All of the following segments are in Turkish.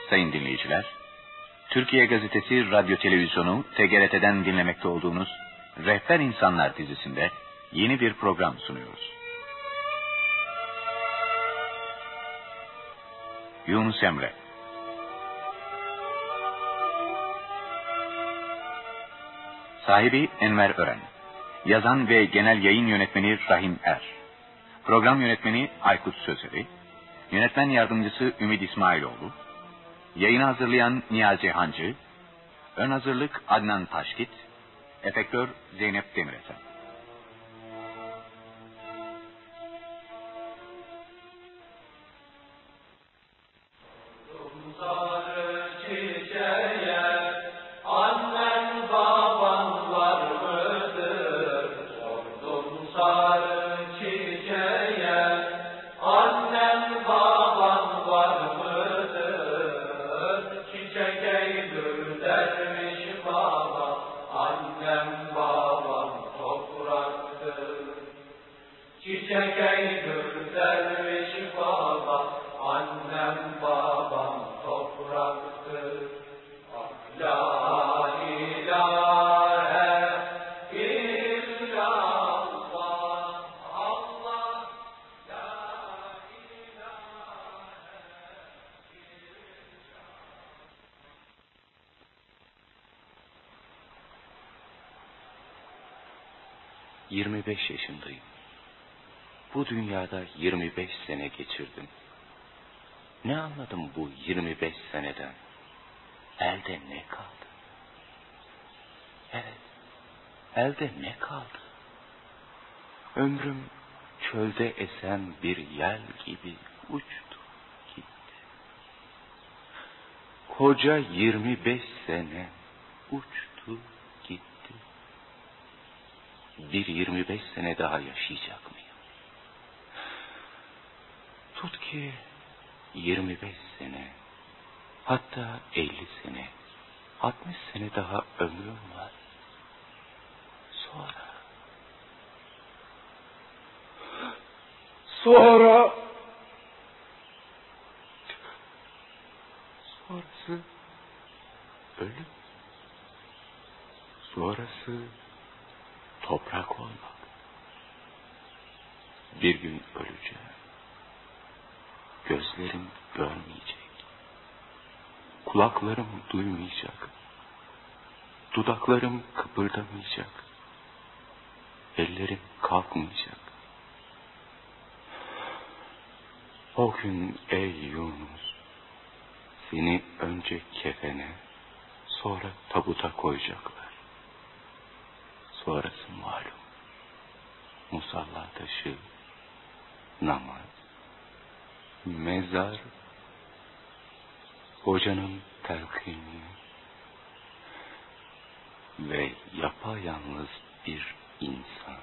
Sayın dinleyiciler, Türkiye Gazetesi Radyo Televizyonu TGRT'den dinlemekte olduğunuz Rehber İnsanlar dizisinde yeni bir program sunuyoruz. Yunus Emre. Sahibi Enver Ören. Yazan ve genel yayın yönetmeni Rahim Er. Program yönetmeni Aykut Sözeri. Yönetmen yardımcısı Ümit İsmailoğlu. Yayını hazırlayan Niyazi Hancı. Ön hazırlık Adnan Taşkit. Efektör Zeynep Demiresen. ...25 yaşındayım. Bu dünyada 25 sene geçirdim. Ne anladım bu 25 seneden? Elde ne kaldı? Evet, elde ne kaldı? Ömrüm çölde esen bir yel gibi uçtu gitti. Koca 25 sene uçtu gitti. Bir 25 sene daha yaşayacak mıyım? Tut ki 25 sene, hatta 50 sene, 60 sene daha ömrüm var. Sonrası ölüm. Sonrası toprak olmak. Bir gün öleceğim. Gözlerim görmeyecek. Kulaklarım duymayacak. Dudaklarım kıpırdamayacak. Ellerim kalkmayacak. O gün ey Yunus, seni önce kefene, sonra tabuta koyacaklar. Sonrası malum. Musalla taşı, namaz, mezar, hocanın telkini ve yapayalnız bir insan.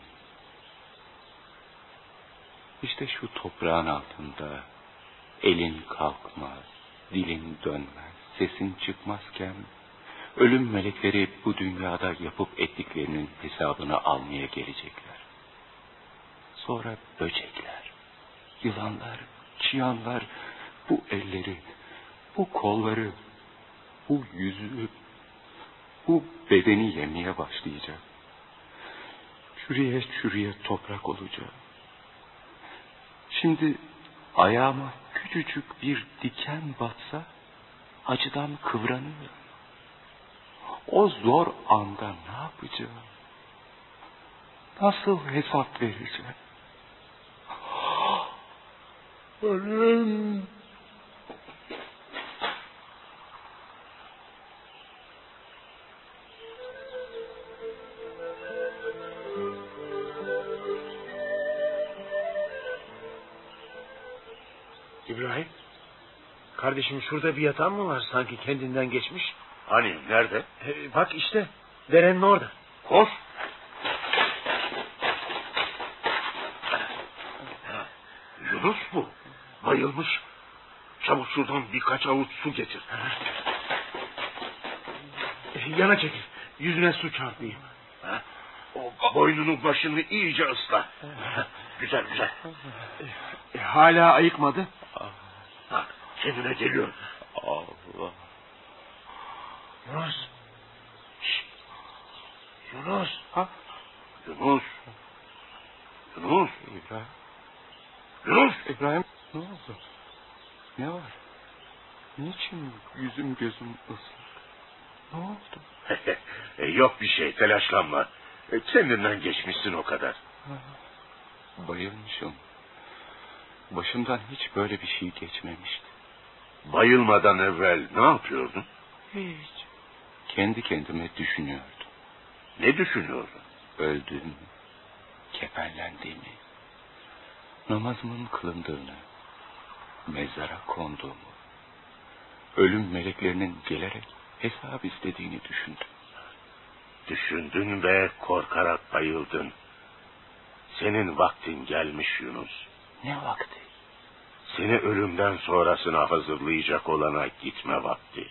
İşte şu toprağın altında elin kalkmaz, dilin dönmez, sesin çıkmazken ölüm melekleri bu dünyada yapıp ettiklerinin hesabını almaya gelecekler. Sonra böcekler, yılanlar, çıyanlar bu elleri, bu kolları, bu yüzü, bu bedeni yemeye başlayacak. Çürüye çürüye toprak olacak. Şimdi ayağıma küçücük bir diken batsa acıdan kıvranıyor. O zor anda ne yapacağım? Nasıl hesap vereceğim? Ölüm. İbrahim, kardeşim şurada bir yatan mı var sanki kendinden geçmiş? Hani nerede? Bak işte derenin orada. Koş. Yunus bu. Bayılmış. Çabuk şuradan birkaç avuç su getir. Yana çekil. Yüzüne su çarpayım. O boynunu başını iyice ısla. Güzel güzel. Hala ayıkmadı. Kendine geliyor. Allah Yunus. Şşt. Yunus. Ha? Yunus. Yunus. İbrahim. Yunus. İbrahim, ne oldu? Ne var? Niçin yüzüm gözüm ıslak? Ne oldu? Yok bir şey, telaşlanma. Kendinden geçmişsin o kadar. Bayılmışım. Başımdan hiç böyle bir şey geçmemişti. Bayılmadan evvel ne yapıyordun? Hiç. Kendi kendime düşünüyordum. Ne düşünüyordun? Öldüğümü, kefenlendiğimi, namazımın kılındığını, mezara konduğumu, ölüm meleklerinin gelerek hesap istediğini düşündüm. Düşündün ve korkarak bayıldın. Senin vaktin gelmiş Yunus. Ne vakti? Seni ölümden sonrasına hazırlayacak olana gitme vakti.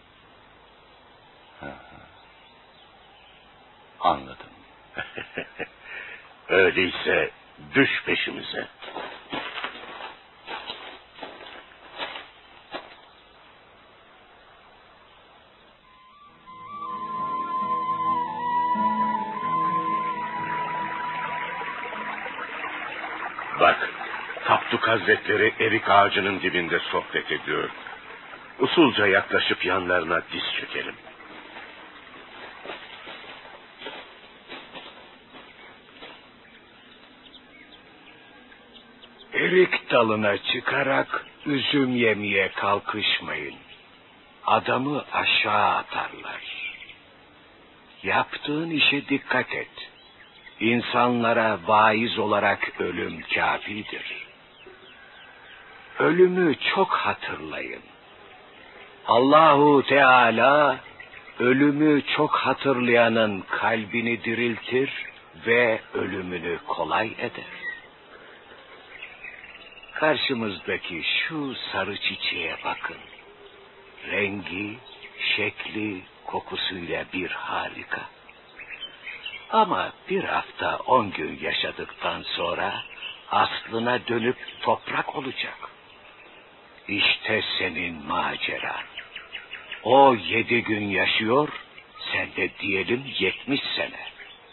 Anladım. Öyleyse düş peşimize. Bak, Tapduk Hazretleri erik ağacının dibinde sohbet ediyor. Usulca yaklaşıp yanlarına diz çökelim. Erik dalına çıkarak üzüm yemeye kalkışmayın. Adamı aşağı atarlar. Yaptığın işe dikkat et. İnsanlara vaiz olarak ölüm kâfidir. Ölümü çok hatırlayın. Allahu Teala ölümü çok hatırlayanın kalbini diriltir ve ölümünü kolay eder. Karşımızdaki şu sarı çiçeğe bakın. Rengi, şekli, kokusuyla bir harika. Ama bir hafta 10 gün yaşadıktan sonra aslına dönüp toprak olacak. İşte senin maceran. O 7 gün yaşıyor, sen de diyelim 70 sene.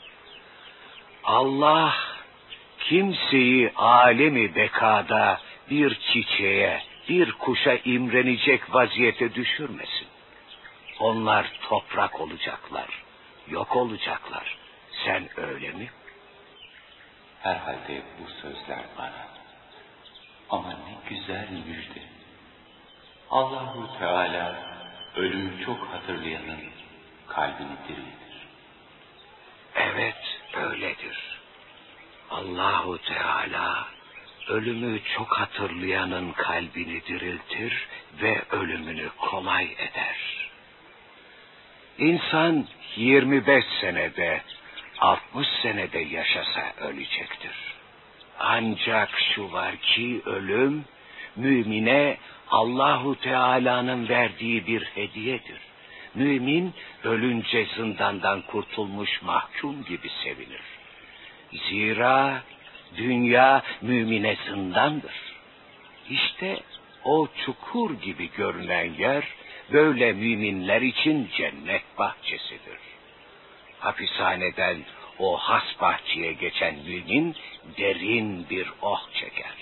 Allah kimseyi alemi bekada bir çiçeğe, bir kuşa imrenecek vaziyete düşürmesin. Onlar toprak olacaklar, yok olacaklar. Sen öyle mi? Herhalde bu sözler bana. Ama ne güzel müjde. Allahu Teala ölümü çok hatırlayanın kalbini diriltir. Evet, öyledir. Allahu Teala ölümü çok hatırlayanın kalbini diriltir ve ölümünü kolay eder. İnsan 25 senede, 60 senede yaşasa ölecektir. Ancak şu var ki ölüm mümine Allahu Teala'nın verdiği bir hediyedir. Mümin ölünce zindandan kurtulmuş mahkum gibi sevinir. Zira dünya mümine zindandır. İşte o çukur gibi görünen yer böyle müminler için cennet bahçesidir. Hapishaneden o has bahçeye geçen mümin derin bir oh çeker.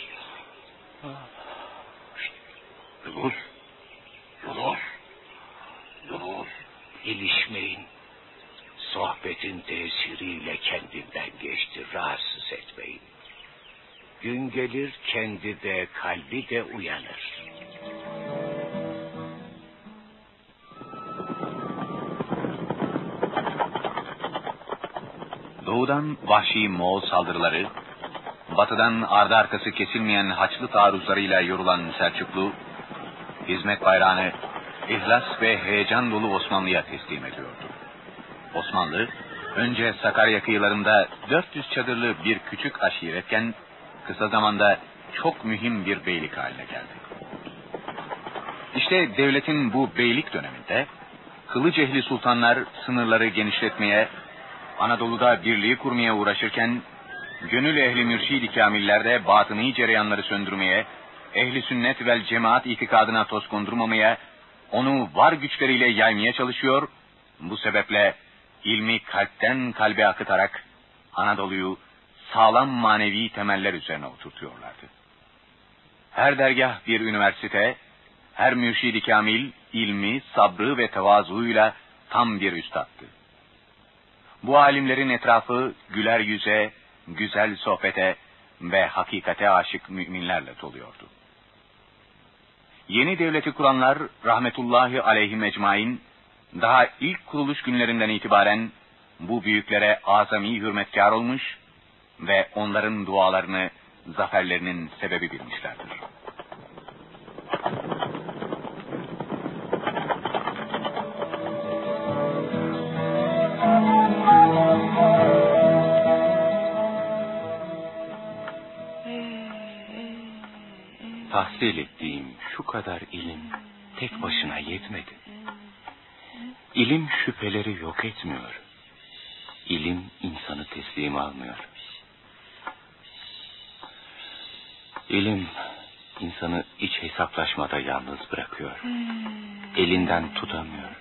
Yunus. Yunus. Yunus. İlişmeyin. Sohbetin tesiriyle kendinden geçti, rahatsız etmeyin. Gün gelir kendi de kalbi de uyanır. Doğudan vahşi Moğol saldırıları, batıdan ardı arkası kesilmeyen Haçlı taarruzlarıyla yorulan Selçuklu, hizmet bayrağını ihlas ve heyecan dolu Osmanlı'ya teslim ediyordu. Osmanlı, önce Sakarya kıyılarında 400 çadırlı bir küçük aşiretken, kısa zamanda çok mühim bir beylik haline geldi. İşte devletin bu beylik döneminde, kılıç ehli sultanlar sınırları genişletmeye, Anadolu'da birliği kurmaya uğraşırken, gönül ehli mürşid-i kamiller de batıni cereyanları söndürmeye, ehli sünnet vel cemaat itikadına toz kondurmamaya, onu var güçleriyle yaymaya çalışıyor. Bu sebeple ilmi kalpten kalbe akıtarak Anadolu'yu sağlam manevi temeller üzerine oturtuyorlardı. Her dergah bir üniversite, her mürşid-i kamil ilmi, sabrı ve tevazuuyla tam bir üstattı. Bu alimlerin etrafı güler yüze, güzel sohbete ve hakikate aşık müminlerle doluyordu. Yeni devleti kuranlar rahmetullahi aleyhim ecmain, daha ilk kuruluş günlerinden itibaren bu büyüklere azami hürmetkar olmuş ve onların dualarını zaferlerinin sebebi bilmişlerdir. Tahsil ettiğim şu kadar ilim tek başına yetmedi. İlim şüpheleri yok etmiyor. İlim insanı teslim almıyor. İlim insanı iç hesaplaşmada yalnız bırakıyor. Elinden tutamıyor.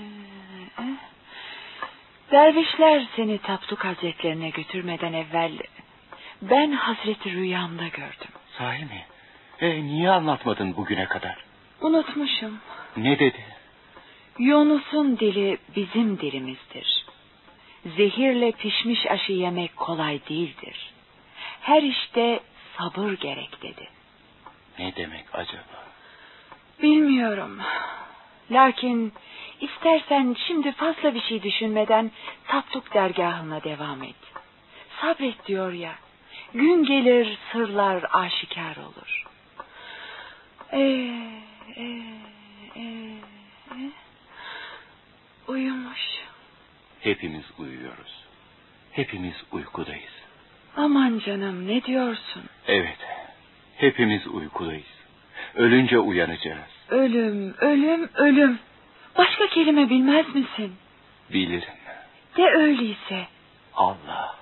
Dervişler seni Tapduk Hazretlerine götürmeden evvel ben Hazreti rüyamda gördüm. Sahi mi? Niye anlatmadın bugüne kadar? Unutmuşum. Ne dedi? Yunus'un dili bizim dilimizdir. Zehirle pişmiş aşı yemek kolay değildir. Her işte sabır gerek dedi. Ne demek acaba? Bilmiyorum. Lakin istersen şimdi fazla bir şey düşünmeden Tapduk dergahına devam et. Sabret diyor ya. Gün gelir sırlar aşikar olur. Uyumuş. Hepimiz uyuyoruz. Hepimiz uykudayız. Aman canım, ne diyorsun? Evet. Hepimiz uykudayız. Ölünce uyanacağız. Ölüm, ölüm, ölüm. Başka kelime bilmez misin? Bilirim. De öyleyse. Allah.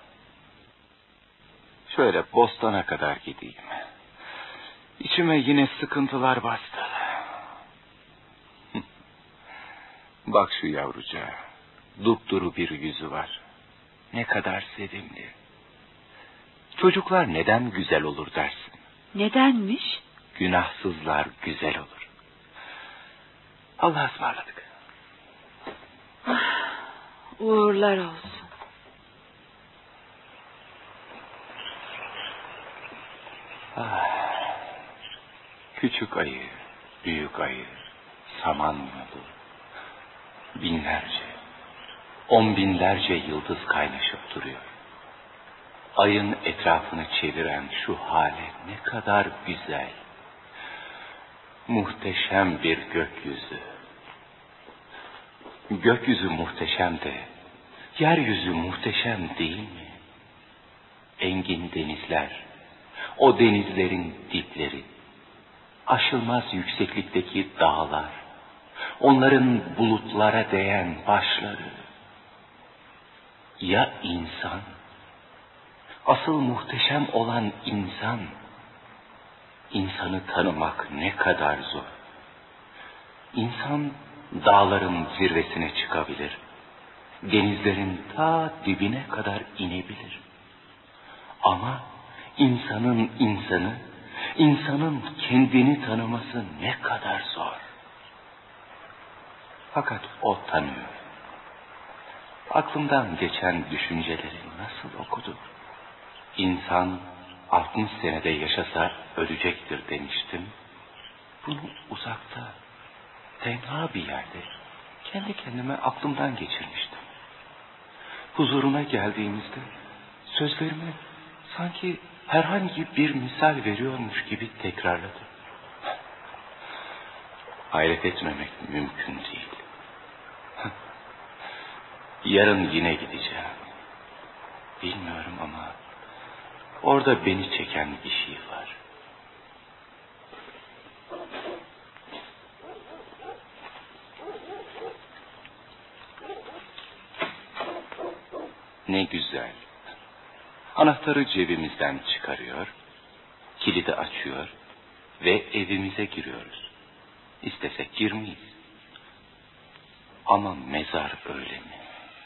Şöyle bostana kadar gideyim. İçime yine sıkıntılar bastı. Bak şu yavrucağa. Dupduru bir yüzü var. Ne kadar sevimli. Çocuklar neden güzel olur dersin? Nedenmiş? Günahsızlar güzel olur. Allah'a ısmarladık. Uğurlar olsun. Küçük ayı, büyük ayı, Samanyolu. Binlerce, 10 binlerce yıldız kaynaşıp duruyor. Ayın etrafını çeviren şu hale ne kadar güzel. Muhteşem bir gökyüzü. Gökyüzü muhteşem de, yeryüzü muhteşem değil mi? Engin denizler, o denizlerin dipleri, aşılmaz yükseklikteki dağlar, onların bulutlara değen başları. Ya insan? Asıl muhteşem olan insan. İnsanı tanımak ne kadar zor. İnsan dağların zirvesine çıkabilir. Denizlerin ta dibine kadar inebilir. Ama insanın insanı, insanın kendini tanıması ne kadar zor. Fakat o tanıyor. Aklımdan geçen düşünceleri nasıl okudu? İnsan 60 senede yaşasa ölecektir demiştim. Bunu uzakta, tenha bir yerde kendi kendime aklımdan geçirmiştim. Huzuruna geldiğimizde sözlerimi sanki herhangi bir misal veriyormuş gibi tekrarladı. Hayret etmemek mümkün değil. Yarın yine gideceğim. Bilmiyorum ama orada beni çeken bir şey var. Ne güzel. Anahtarı cebimizden çıkarıyor, kilidi açıyor ve evimize giriyoruz. İstesek girmeyiz. Ama mezar öyle mi?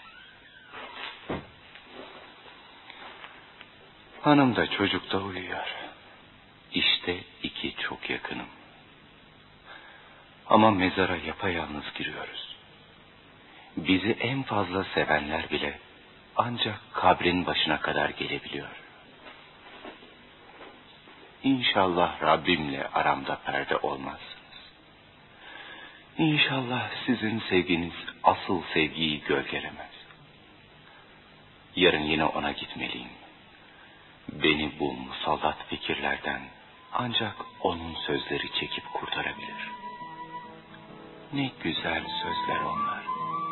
Hanım da çocuk da uyuyor. İşte iki çok yakınım. Ama mezara yapayalnız giriyoruz. Bizi en fazla sevenler bile ancak kabrin başına kadar gelebiliyor. İnşallah Rabbimle aramda perde olmazsınız. İnşallah sizin sevginiz asıl sevgiyi gölgelemez. Yarın yine ona gitmeliyim. Beni bu musallat fikirlerden ancak onun sözleri çekip kurtarabilir. Ne güzel sözler onlar.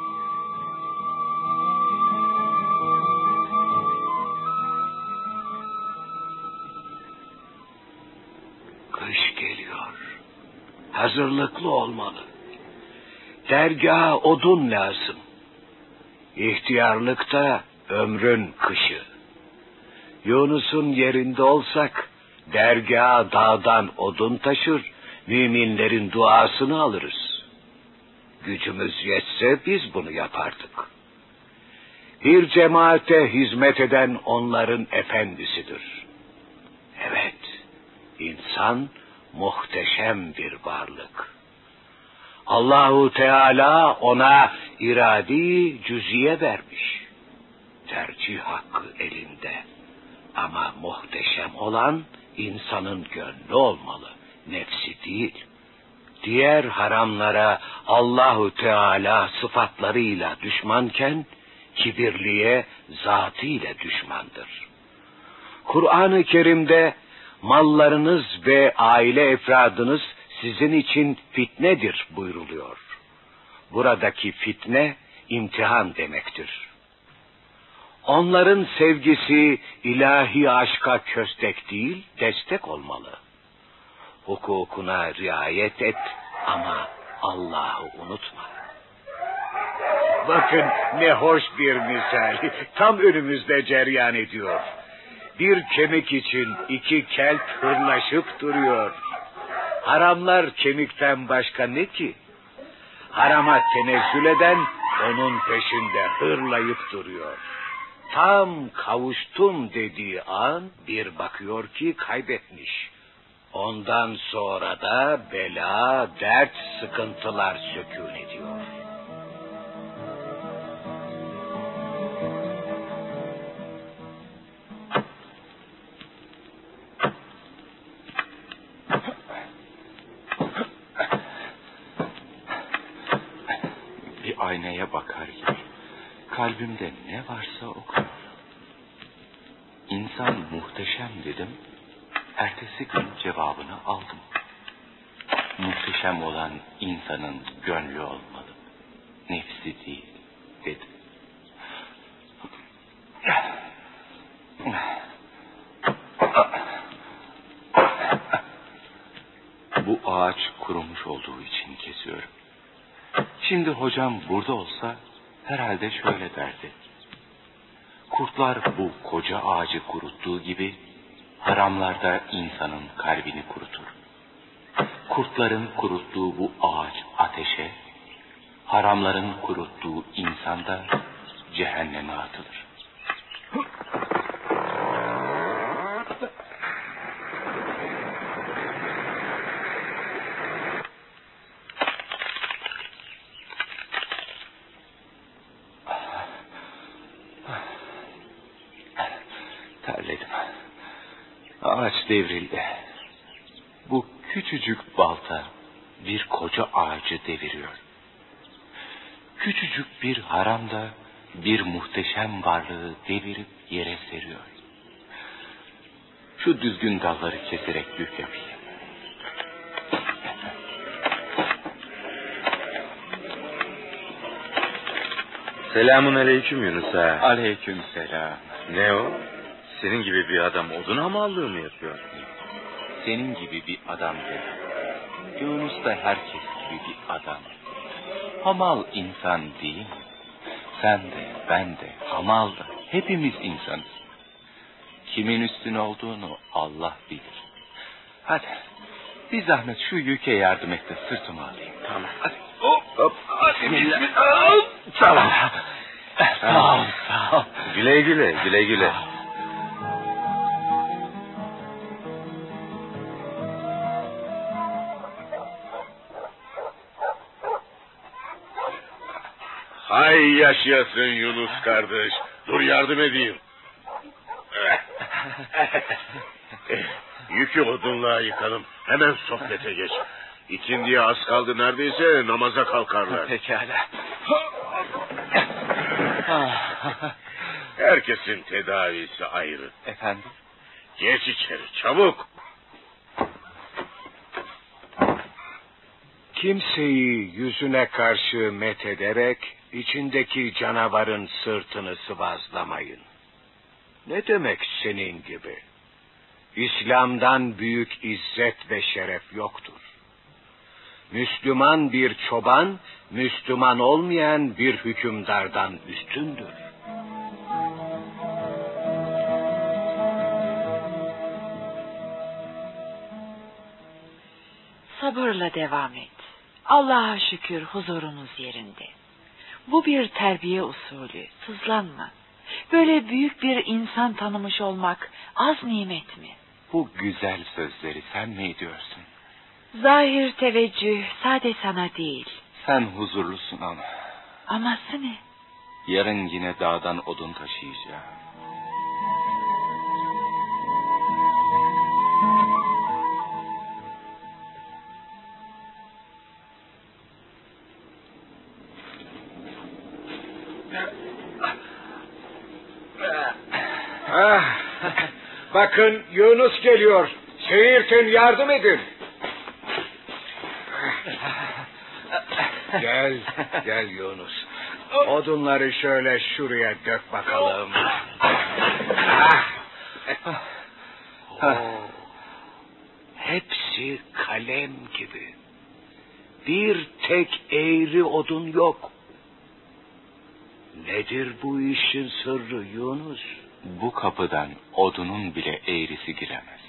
Kış geliyor. Hazırlıklı olmalı. Dergaha odun lazım. İhtiyarlıkta ömrün kışı. Yunus'un yerinde olsak dergaha dağdan odun taşır, müminlerin duasını alırız. Gücümüz yetse biz bunu yapardık. Bir cemaate hizmet eden onların efendisidir. Evet, insan muhteşem bir varlık. Allahu Teala ona iradi cüziye vermiş. Tercih hakkı elinde. Ama muhteşem olan insanın gönlü olmalı, nefsi değil. Diğer haramlara Allahu Teala sıfatlarıyla düşmanken kibirliye zatıyla düşmandır. Kur'an-ı Kerim'de mallarınız ve aile efradınız sizin için fitnedir buyruluyor. Buradaki fitne imtihan demektir. Onların sevgisi ilahi aşka köstek değil, destek olmalı. Hukukuna riayet et ama Allah'ı unutma. Bakın ne hoş bir misal, tam önümüzde cereyan ediyor. Bir kemik için iki kelp hırlaşıp duruyor. Haramlar kemikten başka ne ki? Harama tenezzül eden onun peşinde hırlayıp duruyor. Tam kavuştum dediği an bir bakıyor ki kaybetmiş. Ondan sonra da bela, dert, sıkıntılar sükûn ediyor. Bir aynaya bakar gibi kalbimde ne varsa okuyor. İnsan muhteşem dedim, ertesi gün cevabını aldım. Muhteşem olan insanın gönlü olmalı, nefsi değil dedim. Bu ağaç kurumuş olduğu için kesiyorum. Şimdi hocam burada olsa herhalde şöyle derdi. Kurtlar bu koca ağacı kuruttuğu gibi haramlarda insanın kalbini kurutur. Kurtların kuruttuğu bu ağaç ateşe, haramların kuruttuğu insan da cehenneme atılır. Terledim. Ağaç devrildi. Bu küçücük balta bir koca ağacı deviriyor. Küçücük bir haram da bir muhteşem varlığı devirip yere seriyor. Şu düzgün dalları keserek yük yapayım. Selamun aleyküm Yunus ağa. Aleyküm selam. Ne o? Senin gibi bir adam odun hamallığı mı yapıyor? Senin gibi bir adam dedi. Yunus da herkes gibi bir adam. Hamal insan değil mi? Sen de, ben de, hamal da. Hepimiz insanız. Kimin üstün olduğunu Allah bilir. Hadi, bir zahmet şu yüke yardım et de sırtıma alayım. Tamam. Hadi. Hop. Hop. Bismillah. Tamam. Sağ ol. Güle güle. Hay yaşayasın Yunus kardeş. Dur yardım edeyim. Yükü odunluğa yıkalım. Hemen sohbete geç. İkindiye az kaldı neredeyse, namaza kalkarlar. Pekala. Herkesin tedavisi ayrı. Efendim? Geç içeri çabuk. Kimseyi yüzüne karşı met ederek içindeki canavarın sırtını sıvazlamayın. Ne demek senin gibi? İslam'dan büyük izzet ve şeref yoktur. Müslüman bir çoban, Müslüman olmayan bir hükümdardan üstündür. Sabırla devam et. Allah'a şükür huzurunuz yerinde. Bu bir terbiye usulü, sızlanma. Böyle büyük bir insan tanımış olmak az nimet mi? Bu güzel sözleri sen mi ediyorsun? Zahir teveccüh sade sana değil. Sen huzurlusun ama. Aması ne? Yarın yine dağdan odun taşıyacağım. Bakın Yunus geliyor. Seyirtin, yardım edin. Gel Yunus. Odunları şöyle şuraya dök bakalım. Hepsi kalem gibi. Bir tek eğri odun yok. Nedir bu işin sırrı Yunus? Bu kapıdan odunun bile eğrisi giremez.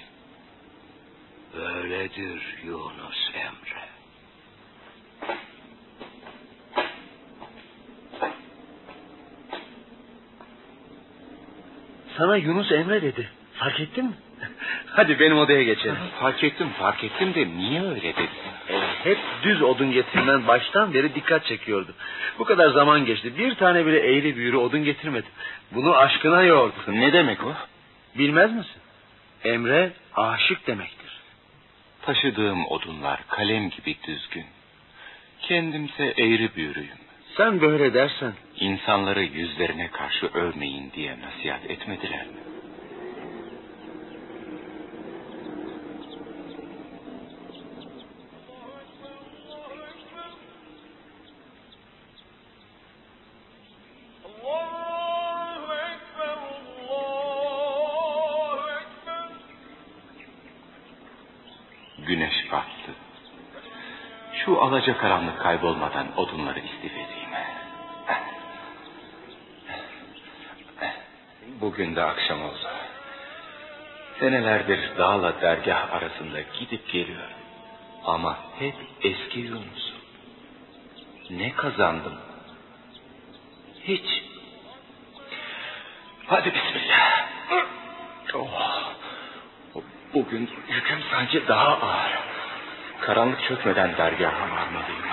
Öyledir Yunus Emre. Sana Yunus Emre dedi. Fark ettin mi? Hadi benim odaya geçelim. Fark ettim de niye öyle dedin? Hep düz odun getirmen baştan beri dikkat çekiyordu. Bu kadar zaman geçti. Bir tane bile eğri büğrü odun getirmedi. Bunu aşkına yordu. Ne demek o? Bilmez misin? Emre aşık demektir. Taşıdığım odunlar kalem gibi düzgün. Kendimse eğri büğrüyüm. Sen böyle dersen. İnsanları yüzlerine karşı övmeyin diye nasihat etmediler mi? Güneş battı. Şu alacakaranlık kaybolmadan odunları istif edeyim. Bugün de akşam oldu. Senelerdir dağla dergah arasında gidip geliyorum. Ama hep eski Yunus. Ne kazandım? Hiç. Hadi bismillah. Bugün yüküm sanki daha ağır. Karanlık çökmeden dergaha varmalıyım.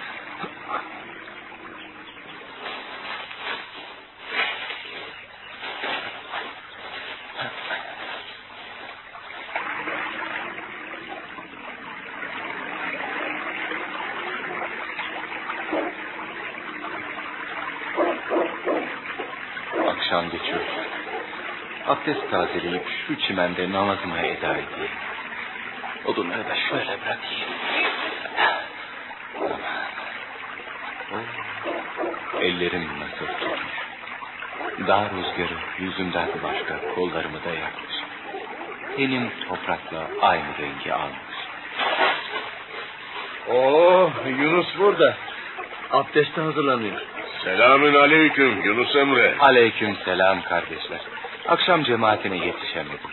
Akşam geçiyor. Abdest tazeleyip şu çimende namazımı eda edeyim. Odunları da şöyle bırakayım. Ellerim nasıl tutmuş. Dağ rüzgarı yüzümden başka kollarımı da yakmış. Tenim toprakla aynı rengi almış. Yunus burada. Abdeste hazırlanıyor. Selamün aleyküm Yunus Emre. Aleyküm selam kardeşler. Akşam cemaatine yetişemedim.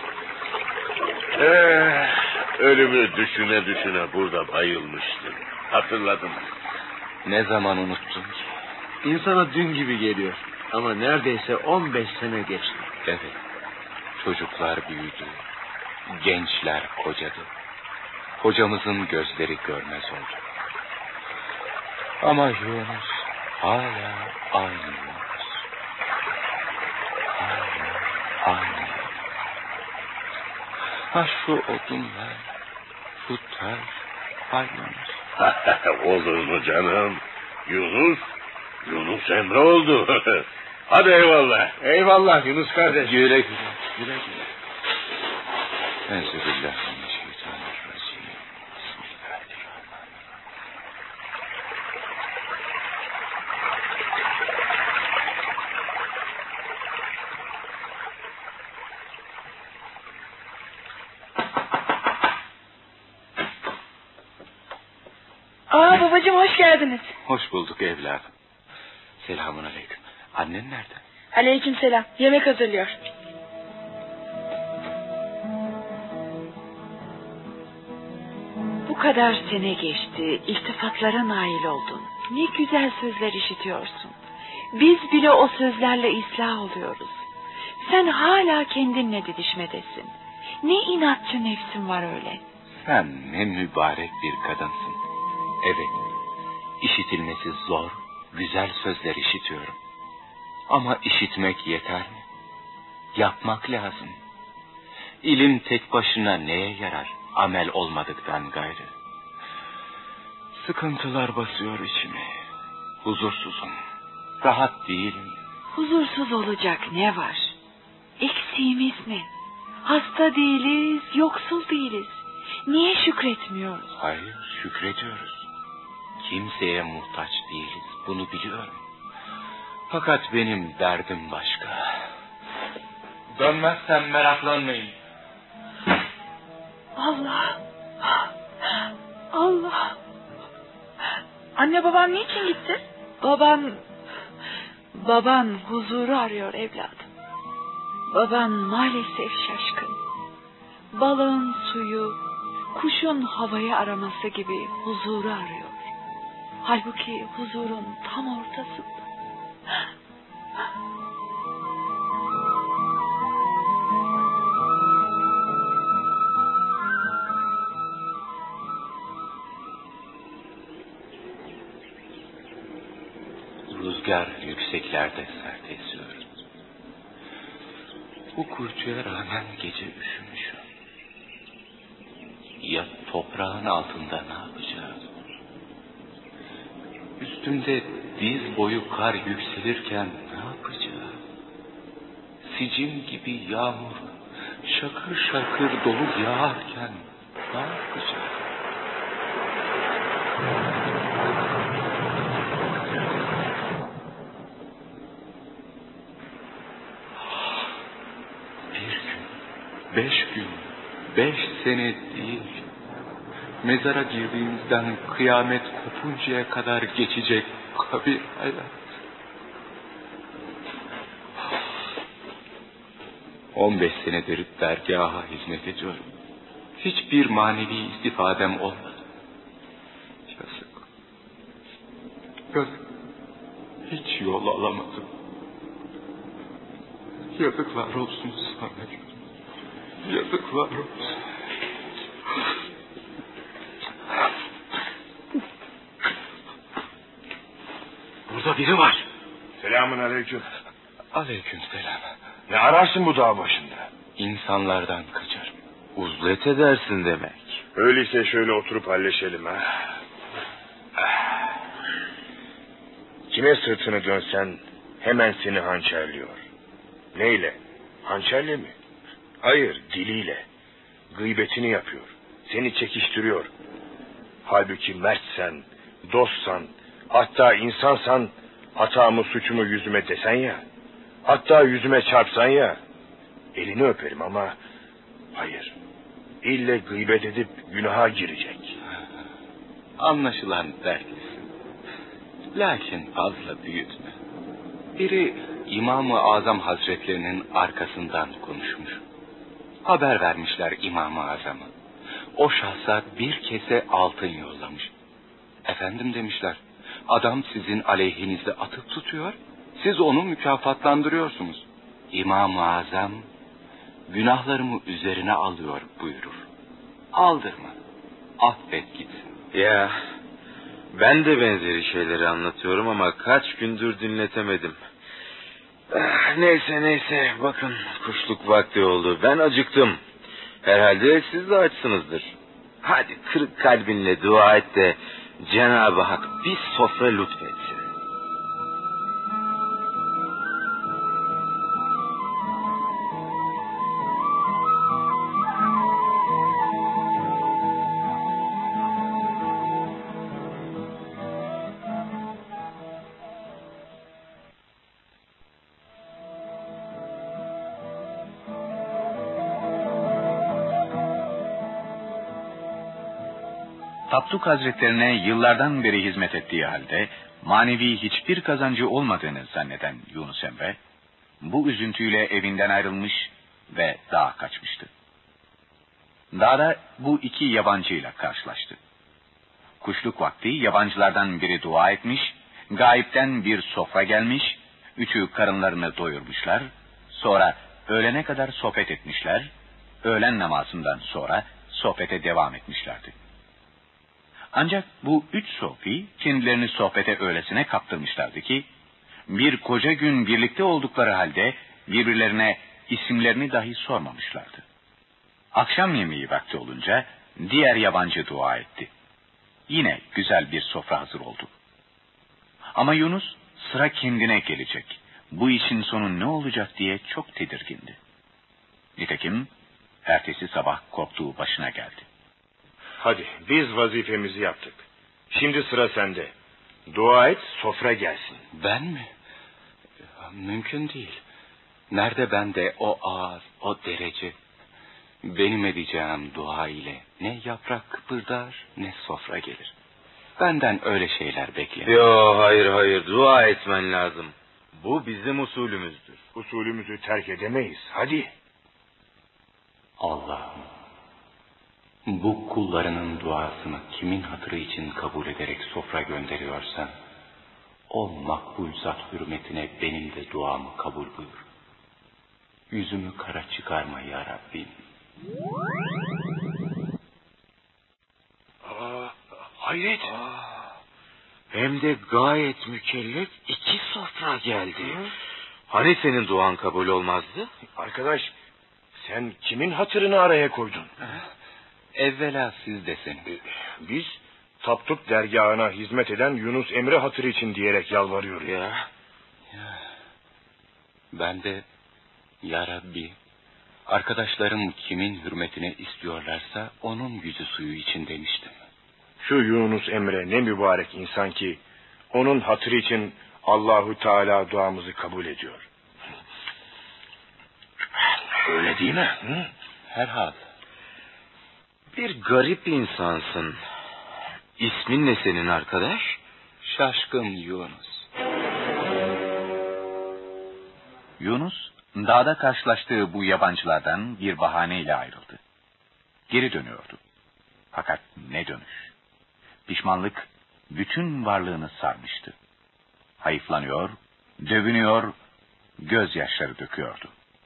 Ölümü düşüne düşüne burada bayılmıştım. Hatırladım. Ne zaman unuttun ki? İnsana dün gibi geliyor. Ama neredeyse 15 sene geçti. Evet. Çocuklar büyüdü. Gençler kocadı. Hocamızın gözleri görmez oldu. Ama Yunus hala aynı Yunus. Hala aynı. Ha şu odunlar, şu taş, hay Yunus. Olur mu canım? Yunus Emre oldu. Hadi eyvallah. Eyvallah Yunus kardeş. Güle güle. Güle güle. Euzubillahimineşşeytanirracim. Bismillahirrahmanirrahim. Babacığım hoş geldiniz. Hoş bulduk evladım. Selamun aleyküm. Annen nerede? Aleykümselam. Yemek hazırlıyor. Bu kadar sene geçti, iltifatlara nail oldun. Ne güzel sözler işitiyorsun. Biz bile o sözlerle ıslah oluyoruz. Sen hala kendinle didişmedesin. Ne inatçı nefsin var öyle. Sen ne mübarek bir kadınsın. Evet, işitilmesi zor, güzel sözler işitiyorum. Ama işitmek yeter mi? Yapmak lazım. İlim tek başına neye yarar, amel olmadıktan gayrı? Sıkıntılar basıyor içimi. Huzursuzum, rahat değilim. Huzursuz olacak ne var? Eksiğimiz ne? Hasta değiliz, yoksul değiliz. Niye şükretmiyoruz? Hayır, şükrediyoruz. Kimseye muhtaç değiliz, bunu biliyorum. Fakat benim derdim başka. Dönmezsem meraklanmayın. Allah. Allah. Anne babam niçin gitti? Baban huzuru arıyor evladım. Baban maalesef şaşkın. Balığın suyu, kuşun havayı araması gibi huzuru arıyor. Halbuki huzurun tam ortasında. Rüzgar yükseklerde sert esiyor. Bu kuytuya rağmen gece üşümüşüm. Ya toprağın altında ne yapacağız? Üstümde diz boyu kar yükselirken ne yapacağız? Sicim gibi yağmur şakır şakır dolu yağarken ne yapacağız? Bir gün, 5 gün, 5 sene değil. Mezara girdiğimizden kıyamet kopuncaya kadar geçecek kabir hayat. 15 senedir dergaha hizmet ediyorum. Hiçbir manevi istifadem olmadı. Yazık. Yazık. Hiç yol alamadım. Yazıklar olsun sana. Yazıklar olsun. Burada biri var. Selamun aleyküm. Aleykümselam. Ne ararsın bu dağ başında? İnsanlardan kaçarım. Uzlet edersin demek. Öyleyse şöyle oturup halleşelim ha. Kime sırtını dönsen hemen seni hançerliyor. Neyle? Hançerle mi? Hayır, diliyle. Gıybetini yapıyor. Seni çekiştiriyor. Halbuki mertsen, dostsan, hatta insansan, hatamı suçumu yüzüme desen ya. Hatta yüzüme çarpsan ya. Elini öperim ama hayır. İlle gıybet edip günaha girecek. Anlaşılan dertlisin. Lakin fazla büyütme. Biri İmam-ı Azam Hazretlerinin arkasından konuşmuş. Haber vermişler İmam-ı Azam'a. O şahsa bir kese altın yollamış. Efendim demişler, adam sizin aleyhinizde atıp tutuyor, siz onu mükafatlandırıyorsunuz. İmam-ı Azam, günahlarımı üzerine alıyor buyurur. Aldırma, affet gitsin. Ya, ben de benzeri şeyleri anlatıyorum ama kaç gündür dinletemedim. Neyse, bakın kuşluk vakti oldu. Ben acıktım. Herhalde siz de açsınızdır. Hadi kırık kalbinle dua et de Cenab-ı Hak bir sofra lütfetsin. Tapduk Hazretlerine yıllardan beri hizmet ettiği halde manevi hiçbir kazancı olmadığını zanneden Yunus Emre, bu üzüntüyle evinden ayrılmış ve dağa kaçmıştı. Dağda bu iki yabancıyla karşılaştı. Kuşluk vakti yabancılardan biri dua etmiş, gayipten bir sofra gelmiş, üçü karınlarını doyurmuşlar, sonra öğlene kadar sohbet etmişler, öğlen namazından sonra sohbete devam etmişlerdi. Ancak bu üç sofi kendilerini sohbete öylesine kaptırmışlardı ki, bir koca gün birlikte oldukları halde birbirlerine isimlerini dahi sormamışlardı. Akşam yemeği vakti olunca diğer yabancı dua etti. Yine güzel bir sofra hazır oldu. Ama Yunus sıra kendine gelecek, bu işin sonu ne olacak diye çok tedirgindi. Nitekim ertesi sabah korktuğu başına geldi. Hadi biz vazifemizi yaptık. Şimdi sıra sende. Dua et, sofra gelsin. Ben mi? Mümkün değil. Nerede bende o ağız, o derece? Benim edeceğim dua ile ne yaprak kıpırdar, ne sofra gelir. Benden öyle şeyler bekleme. Yo, hayır, dua etmen lazım. Bu bizim usulümüzdür. Usulümüzü terk edemeyiz, hadi. Allah'ım, bu kullarının duasını kimin hatırı için kabul ederek sofra gönderiyorsan, o makbul zat hürmetine benim de duamı kabul buyur. Yüzümü kara çıkarma ya Rabbim. Hayret. Hem de gayet mükellef iki sofra geldi. Hani senin duan kabul olmazdı? Arkadaş, sen kimin hatırını araya koydun? Evvela siz deseniz. Biz Tapduk dergahına hizmet eden Yunus Emre hatırı için diyerek yalvarıyoruz. Ya. Ben de ya Rabbi, arkadaşlarım kimin hürmetine istiyorlarsa onun yüzü suyu için demiştim. Şu Yunus Emre ne mübarek insan ki onun hatırı için Allahu Teala duamızı kabul ediyor. Öyle değil mi? Hı? Herhal. Bir garip insansın. İsmin ne senin arkadaş? Şaşkın Yunus. Yunus, dağda karşılaştığı bu yabancılardan bir bahaneyle ayrıldı. Geri dönüyordu. Fakat ne dönüş. Pişmanlık bütün varlığını sarmıştı. Hayıflanıyor, dövünüyor, gözyaşları döküyordu.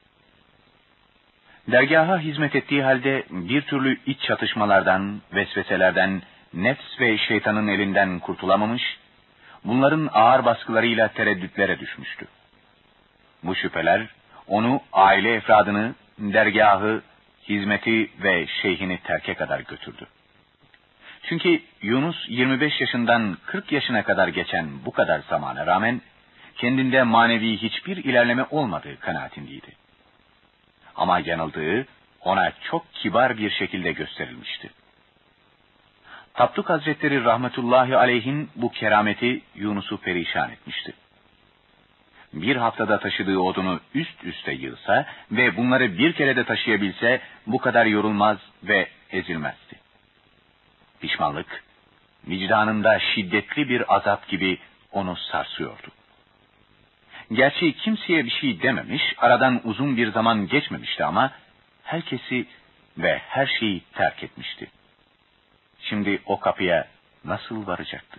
Dergaha hizmet ettiği halde bir türlü iç çatışmalardan, vesveselerden, nefs ve şeytanın elinden kurtulamamış, bunların ağır baskılarıyla tereddütlere düşmüştü. Bu şüpheler onu, aile efradını, dergahı, hizmeti ve şeyhini terke kadar götürdü. Çünkü Yunus 25 yaşından 40 yaşına kadar geçen bu kadar zamana rağmen kendinde manevi hiçbir ilerleme olmadığı kanaatindeydi. Ama yanıldığı ona çok kibar bir şekilde gösterilmişti. Tapduk Hazretleri rahmetullahi aleyhin bu kerameti Yunus'u perişan etmişti. Bir haftada taşıdığı odunu üst üste yığsa ve bunları bir kerede taşıyabilse bu kadar yorulmaz ve ezilmezdi. Pişmanlık, vicdanında şiddetli bir azap gibi onu sarsıyordu. Gerçi kimseye bir şey dememiş, aradan uzun bir zaman geçmemişti ama herkesi ve her şeyi terk etmişti. Şimdi o kapıya nasıl varacaktı?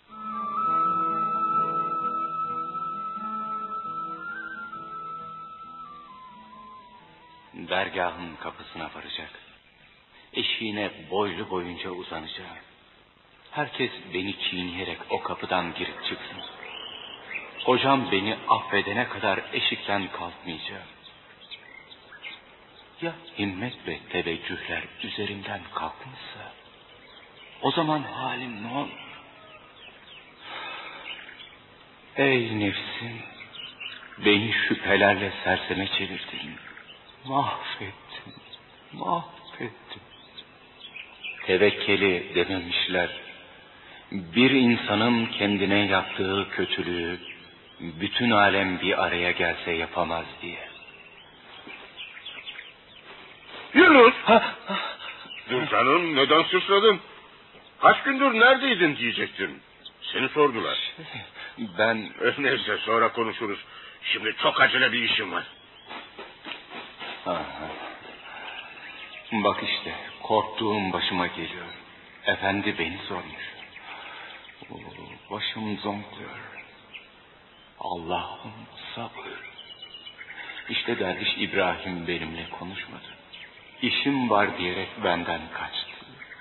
Dergahın kapısına varacak. Eşiğine boylu boyunca uzanacağım. Herkes beni çiğneyerek o kapıdan girip çıksın. Hocam beni affedene kadar eşikten kalkmayacağım. Ya himmet ve teveccühler üzerimden kalkmışsa, o zaman halim ne olur? Ey nefsim, beni şüphelerle serseme çevirdin. Mahvettin, mahvettin. Tevekkeli dememişler. Bir insanın kendine yaptığı kötülüğü bütün alem bir araya gelse yapamaz diye. Yunus! Dur canım, neden sıçradın? Kaç gündür neredeydin diyecektin. Seni sordular. Ben... Neyse, sonra konuşuruz. Şimdi çok acele bir işim var. Aha. Bak işte, korktuğum başıma geliyor. Efendi beni sormuş. Başım zonkluyor. Allah'ım sabır. İşte derviş İbrahim benimle konuşmadı. İşim var diyerek benden kaçtı.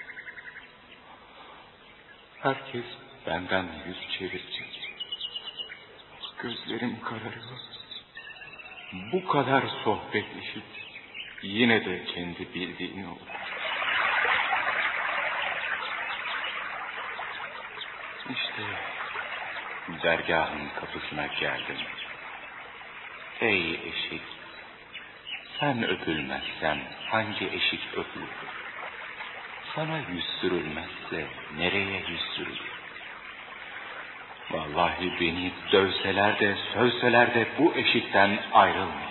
Herkes benden yüz çevirecek. Gözlerim kararıyor. Bu kadar sohbetleşip yine de kendi bildiğini olur. İşte dergahın kapısına geldim. Ey eşik, sen öpülmezsen hangi eşik öpülür? Sana yüz sürülmezse nereye yüz sürülür? Vallahi beni dövseler de sövseler de bu eşikten ayrılmayacağım.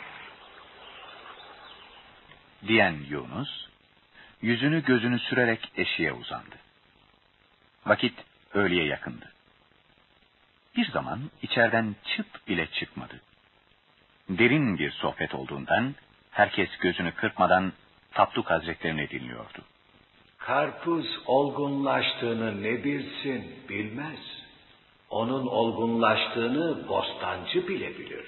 Diyen Yunus, yüzünü gözünü sürerek eşiğe uzandı. Vakit öğleye yakındı. Bir zaman içeriden çıt bile çıkmadı. Derin bir sohbet olduğundan herkes gözünü kırpmadan Tapduk Hazretlerini dinliyordu. Karpuz olgunlaştığını ne bilsin bilmez. Onun olgunlaştığını bostancı bile bilir.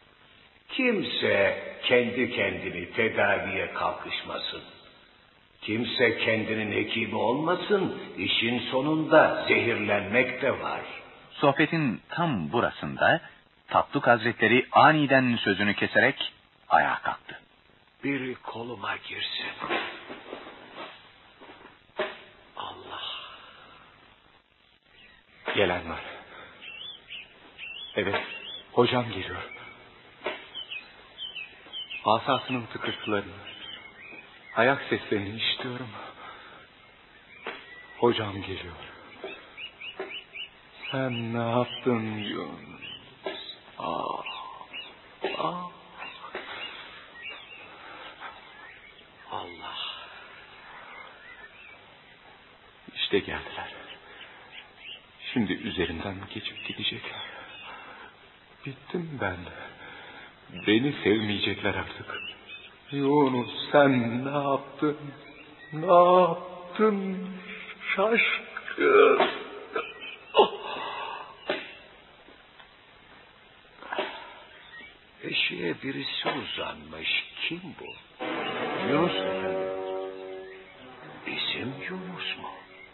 Kimse kendi kendini tedaviye kalkışmasın. Kimse kendinin hekimi olmasın, işin sonunda zehirlenmek de var. Sohbetin tam burasında Tapduk Hazretleri aniden sözünü keserek ayağa kalktı. Biri koluma girsin. Allah. Gelen var. Evet, hocam geliyor. Asasının tıkırtılarını, ayak seslerini işitiyorum. Hocam geliyor. Sen ne yaptın Yunus? Ah, ah. Allah. İşte geldiler. Şimdi üzerimden geçip gidecekler. Bittim ben. Beni sevmeyecekler artık. Yunus sen ne yaptın? Ne yaptın? Şaşkın. Eşiğe birisi uzanmış. Kim bu? Yunus efendim. Bizim Yunus mu?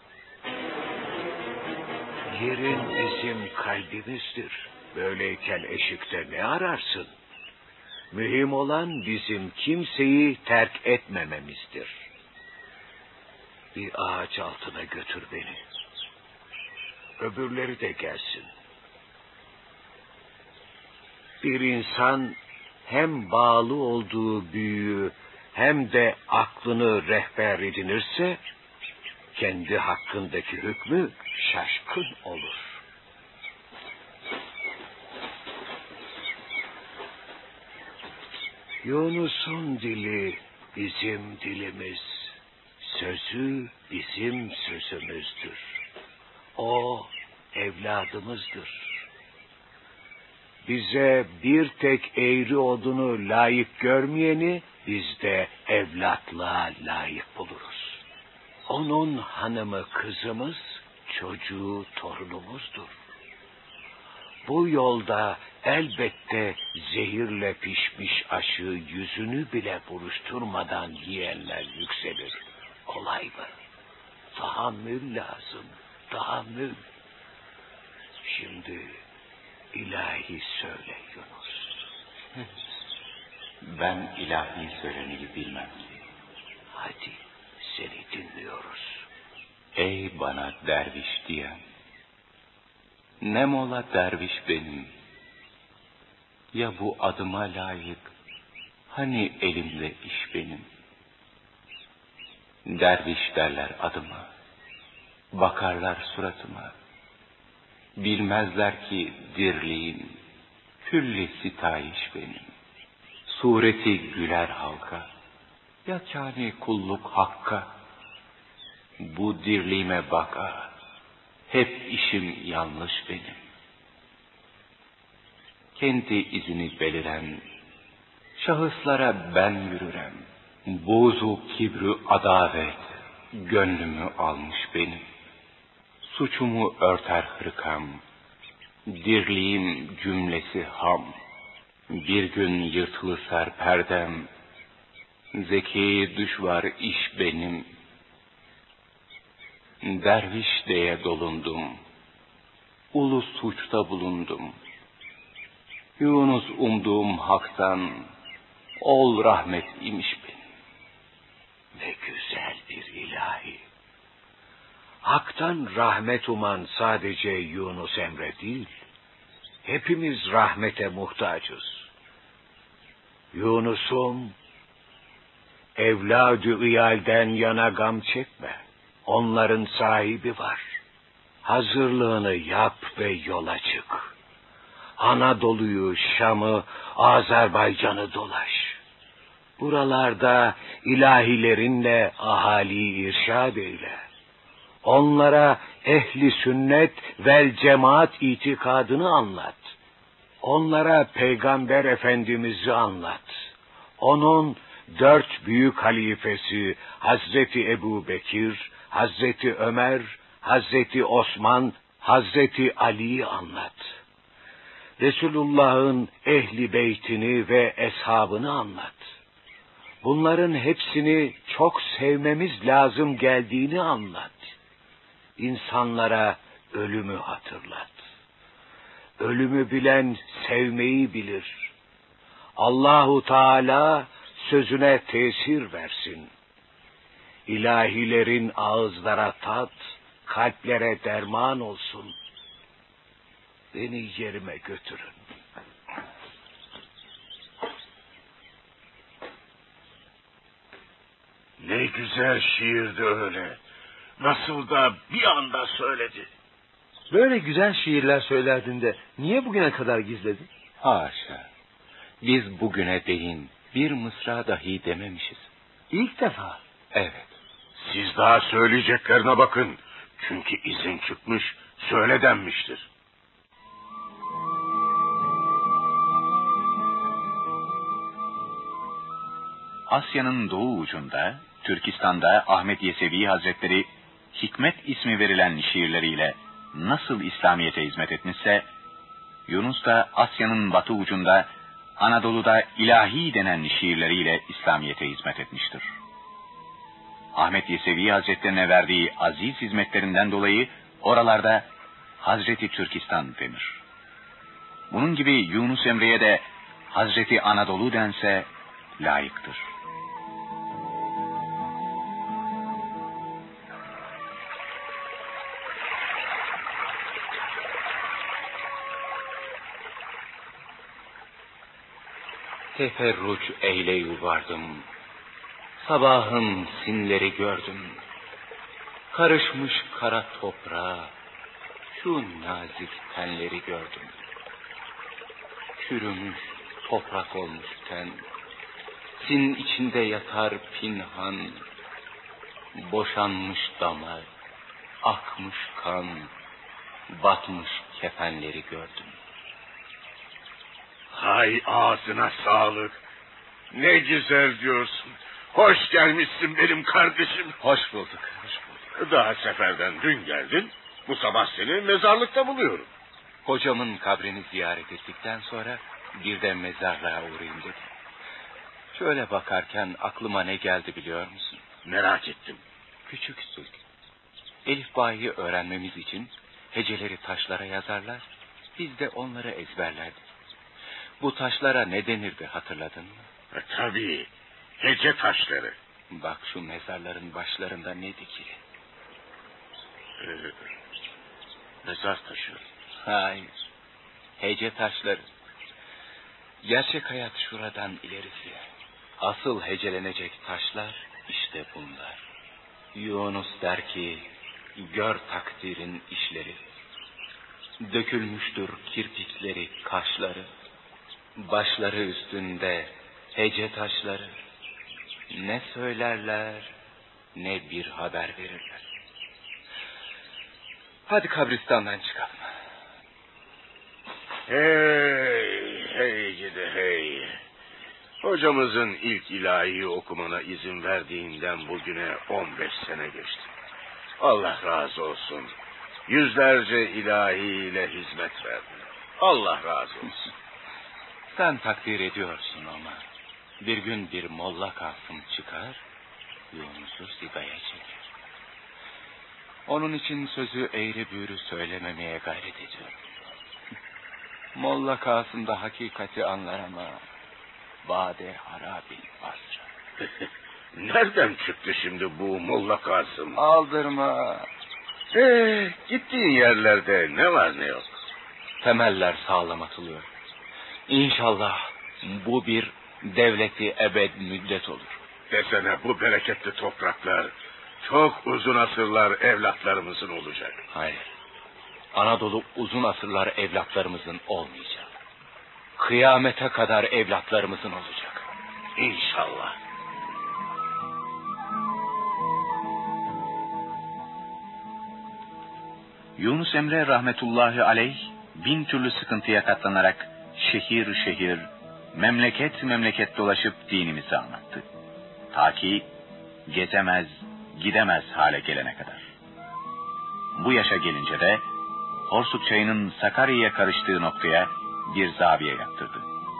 Yerin bizim kalbimizdir. Böyleyken eşikte ne ararsın? Mühim olan bizim kimseyi terk etmememizdir. Bir ağaç altına götür beni. Öbürleri de gelsin. Bir insan hem bağlı olduğu büyüğü hem de aklını rehber edinirse kendi hakkındaki hükmü şaşkın olur. Yunus'un dili bizim dilimiz, sözü bizim sözümüzdür. O evladımızdır. Bize bir tek eğri odunu layık görmeyeni biz de evlatlığa layık buluruz. Onun hanımı kızımız, çocuğu, torunumuzdur. Bu yolda elbette zehirle pişmiş aşı yüzünü bile buruşturmadan yiyenler yükselir. Kolay mı? Tahammül lazım, tahammül. Şimdi ilahi söyle Yunus. Ben ilahi söylemeyi bilmem ki. Hadi seni dinliyoruz. Ey bana derviş diyen, ne mola derviş benim. Ya bu adıma layık, hani elimde iş benim. Derviş derler adıma, bakarlar suratıma. Bilmezler ki dirliğim, külli sitayiş benim. Sureti güler halka, ya kâni kulluk hakka. Bu dirliğime baka, hep işim yanlış benim. Kendi izini beliren, şahıslara ben yürürem. Buzu kibru adavet, gönlümü almış benim. Suçumu örter hırkam, dirliğim cümlesi ham. Bir gün yırtılır perdem, zeki düşvar iş benim. Derviş diye dolundum, ulu suçta bulundum. Yunus umduğum haktan, ol rahmet imiş benim. Ne güzel bir ilahi. Hak'tan rahmet uman sadece Yunus Emre değil, hepimiz rahmete muhtacız. Yunus'um, evladı iyalden yana gam çekme. Onların sahibi var. Hazırlığını yap ve yola çık. Anadolu'yu, Şam'ı, Azerbaycan'ı dolaş. Buralarda ilahilerinle ahaliyi irşad eyle. Onlara ehli sünnet vel cemaat itikadını anlat. Onlara Peygamber Efendimiz'i anlat. Onun 4 büyük halifesi Hazreti Ebu Bekir, Hazreti Ömer, Hazreti Osman, Hazreti Ali'yi anlat. Resulullah'ın ehli beytini ve eshabını anlat. Bunların hepsini çok sevmemiz lazım geldiğini anlat. İnsanlara ölümü hatırlat. Ölümü bilen sevmeyi bilir. Allahu Teala sözüne tesir versin. İlahilerin ağızlara tat, kalplere derman olsun. Beni yerime götürün. Ne güzel şiirdi öyle. Nasıl da bir anda söyledi. Böyle güzel şiirler söylerdin de niye bugüne kadar gizledin? Haşa, biz bugüne değin bir mısra dahi dememişiz. İlk defa. Evet. Siz daha söyleyeceklerine bakın. Çünkü izin çıkmış, söyle denmiştir. Asya'nın doğu ucunda, Türkistan'da Ahmet Yesevi Hazretleri Hikmet ismi verilen şiirleriyle nasıl İslamiyet'e hizmet etmişse, Yunus da Asya'nın batı ucunda Anadolu'da ilahi denen şiirleriyle İslamiyet'e hizmet etmiştir. Ahmet Yesevi Hazretlerine verdiği aziz hizmetlerinden dolayı oralarda Hazreti Türkistan denir. Bunun gibi Yunus Emre'ye de Hazreti Anadolu dense layıktır. Teferruç eyle yuvardım, sabahın sinleri gördüm. Karışmış kara toprağa, şu nazik tenleri gördüm. Çürümüş toprak olmuş ten, sin içinde yatar pinhan. Boşanmış damar, akmış kan, batmış kefenleri gördüm. Hay ağzına sağlık. Ne güzel diyorsun. Hoş gelmişsin benim kardeşim. Hoş bulduk. Daha seferden dün geldin. Bu sabah seni mezarlıkta buluyorum. Hocamın kabrini ziyaret ettikten sonra bir de mezarlığa uğrayayım dedim. Şöyle bakarken aklıma ne geldi biliyor musun? Merak ettim. Küçüksün. Elifba'yı öğrenmemiz için heceleri taşlara yazarlar, biz de onları ezberlerdik. Bu taşlara ne denirdi hatırladın mı? Tabii, hece taşları. Bak şu mezarların başlarında ne dikili? Mezar taşı. Hayır, hece taşları. Gerçek hayat şuradan ilerisi. Asıl hecelenecek taşlar işte bunlar. Yunus der ki, gör takdirin işleri. Dökülmüştür kirpikleri, kaşları. Başları üstünde hece taşları. Ne söylerler, ne bir haber verirler. Hadi kabristandan çıkalım. Hey gidi hey. Hocamızın ilk ilahi okumana izin verdiğinden bugüne 15 sene geçti. Allah razı olsun. Yüzlerce ilahiyle hizmet verdin. Allah razı olsun. Sen takdir ediyorsun ama bir gün bir Molla Kasım çıkar, Yunus'u sigaya çeker. Onun için sözü eğri büğrü söylememeye gayret ediyorum. Molla Kasım da hakikati anlar ama Bade harabil Basra. Nereden çıktı şimdi bu Molla Kasım? Aldırma. Gittiğin yerlerde ne var ne yok? Temeller sağlam atılıyor. İnşallah bu bir devleti ebed müddet olur. Desene bu bereketli topraklar çok uzun asırlar evlatlarımızın olacak. Hayır. Anadolu uzun asırlar evlatlarımızın olmayacak. Kıyamete kadar evlatlarımızın olacak. İnşallah. Yunus Emre rahmetullahi aleyh 1000 türlü sıkıntıya katlanarak şehir şehir, memleket memleket dolaşıp dinimizi anlattı. Ta ki gezemez, gidemez hale gelene kadar. Bu yaşa gelince de Horsuk çayının Sakarya'ya karıştığı noktaya bir zaviye yaptırdı.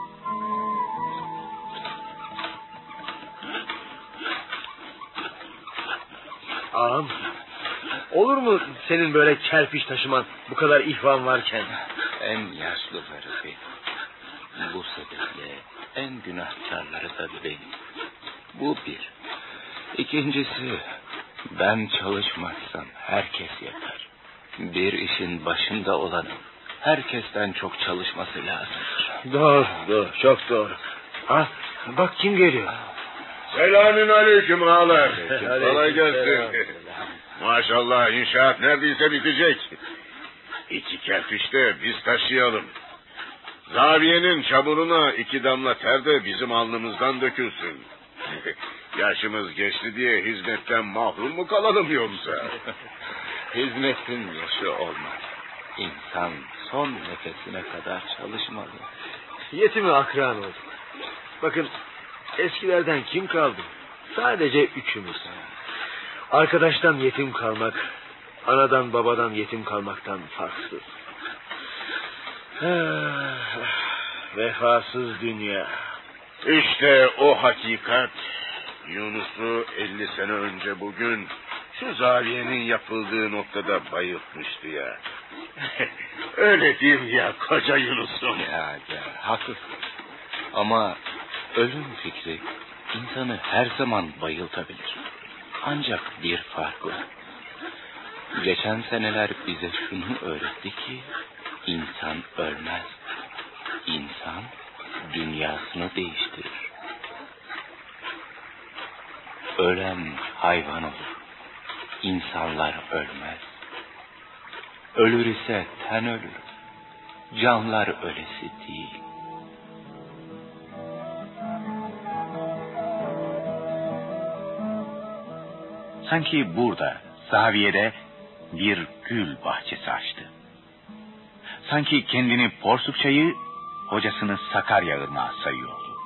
Ağam, olur mu senin böyle kerpiç taşıman bu kadar ihvan varken? En yaşlıları benim. Bu sebeple en günahkarları da benim. Bu bir. İkincisi, ben çalışmazsam herkes yatar. Bir işin başında olanın herkesten çok çalışması lazımdır. Doğru, çok doğru. Ha, bak kim geliyor. Selamünaleyküm ağalar. Kolay gelsin. Maşallah inşaat neredeyse bitecek. 2 kerpiç de biz taşıyalım. Zaviyenin çamuruna 2 damla ter de bizim alnımızdan dökülsün. Yaşımız geçti diye hizmetten mahrum mu kalalım yoksa? Hizmetin yaşı olmaz. İnsan son nefesine kadar çalışmalı. Yetimi akran olduk. Bakın eskilerden kim kaldı? Sadece 3'ümüz. Arkadaştan yetim kalmak, anadan babadan yetim kalmaktan farksız. Vefasız dünya. İşte o hakikat Yunus'u 50 sene önce bugün şu zaviyenin yapıldığı noktada bayıltmıştı ya. Öyle değil mi ya koca Yunus'um? Ya haklısın. Ama ölüm fikri insanı her zaman bayıltabilir. Ancak bir fark var. Geçen seneler bize şunu öğretti ki insan ölmez. İnsan dünyasını değiştirir. Ölen hayvan olur. İnsanlar ölmez. Ölür ise ten ölür. Canlar ölesi değil. Sanki burada, zaviyede bir gül bahçesi açtı. Sanki kendini Porsuk çayı, hocasını Sakarya ırmağı sayıyordu.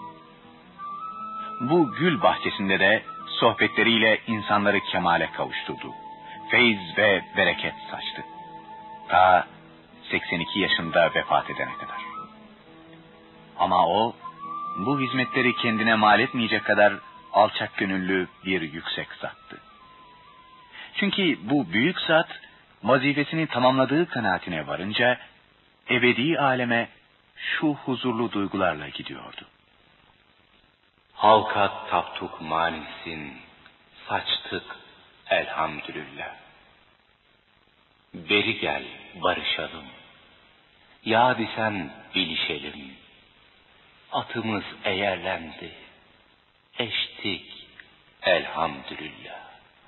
Bu gül bahçesinde de sohbetleriyle insanları kemale kavuşturdu. Feyz ve bereket saçtı. Ta 82 yaşında vefat edene kadar. Ama o, bu hizmetleri kendine mal etmeyecek kadar alçak gönüllü bir yüksek zattı. Çünkü bu büyük zat, vazifesini tamamladığı kanaatine varınca, ebedi aleme şu huzurlu duygularla gidiyordu. Halka taptuk manisin, saçtık elhamdülillah. Beri gel barışalım, yad isen bilişelim. Atımız eğerlendi, eştik elhamdülillah.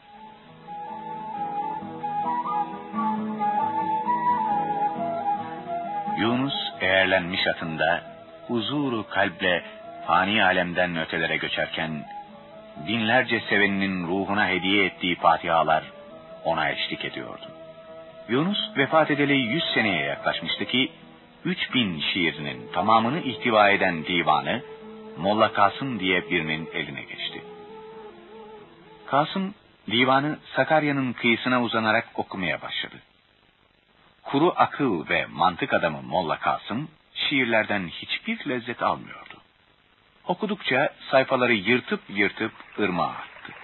Yunus eğerlenmiş atında huzuru kalple fani alemden ötelere göçerken binlerce seveninin ruhuna hediye ettiği fatihalar ona eşlik ediyordu. Yunus vefat edeli 100 seneye yaklaşmıştı ki 3000 şiirinin tamamını ihtiva eden divanı Molla Kasım diye birinin eline geçti. Kasım divanı Sakarya'nın kıyısına uzanarak okumaya başladı. Kuru akıl ve mantık adamı Molla Kasım şiirlerden hiçbir lezzet almıyordu. Okudukça sayfaları yırtıp yırtıp ırmağa attı.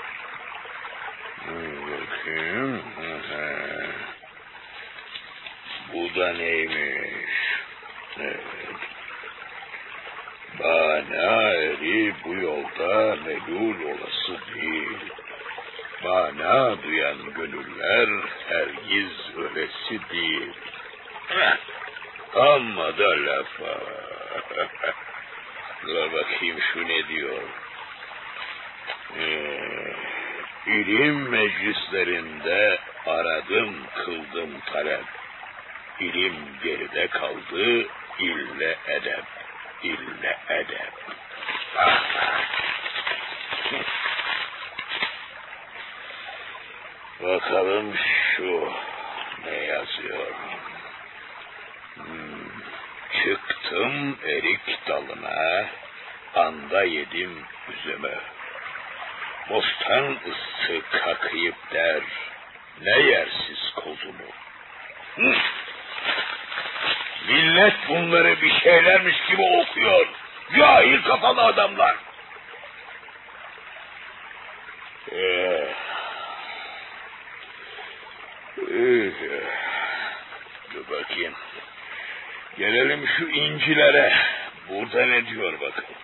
Bakayım. Bu da neymiş? Evet. Bana eri bu yolda melul olası değil. Bana duyan gönüller hergiz ölesi değil. Amma da lafa. Dur bakayım şu ne diyor. İlim meclislerinde aradım kıldım talep. İlim geride kaldı, ille edep, ille edep. Bakalım şu ne yazıyor. Çıktım erik dalına, anda yedim üzümü. Bostan ıssı kakayıp der, ne yersiz kozumu. Millet bunları bir şeylermiş gibi okuyor. Cahil kafalı adamlar. Dur bakayım. Gelelim şu incilere. Burada ne diyor bakalım.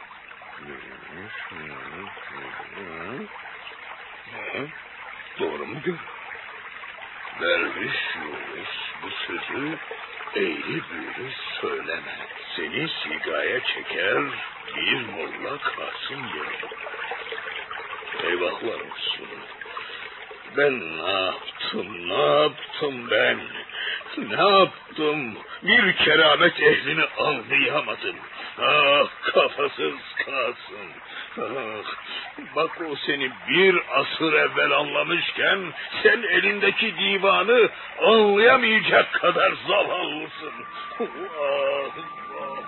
Doğru mu diyor? Derviş Yunus bu sözü eğri büğrü söyleme. Seni sigaya çeker bir Molla Kasım yerim. Eyvahlar olsun. Ben ne yaptım ben? Ne yaptım? Bir keramet ehlini anlayamadım. Ah kafasız Kasım. Ah, bak o seni bir asır evvel anlamışken sen elindeki divanı anlayamayacak kadar zavallısın. Ah, ah.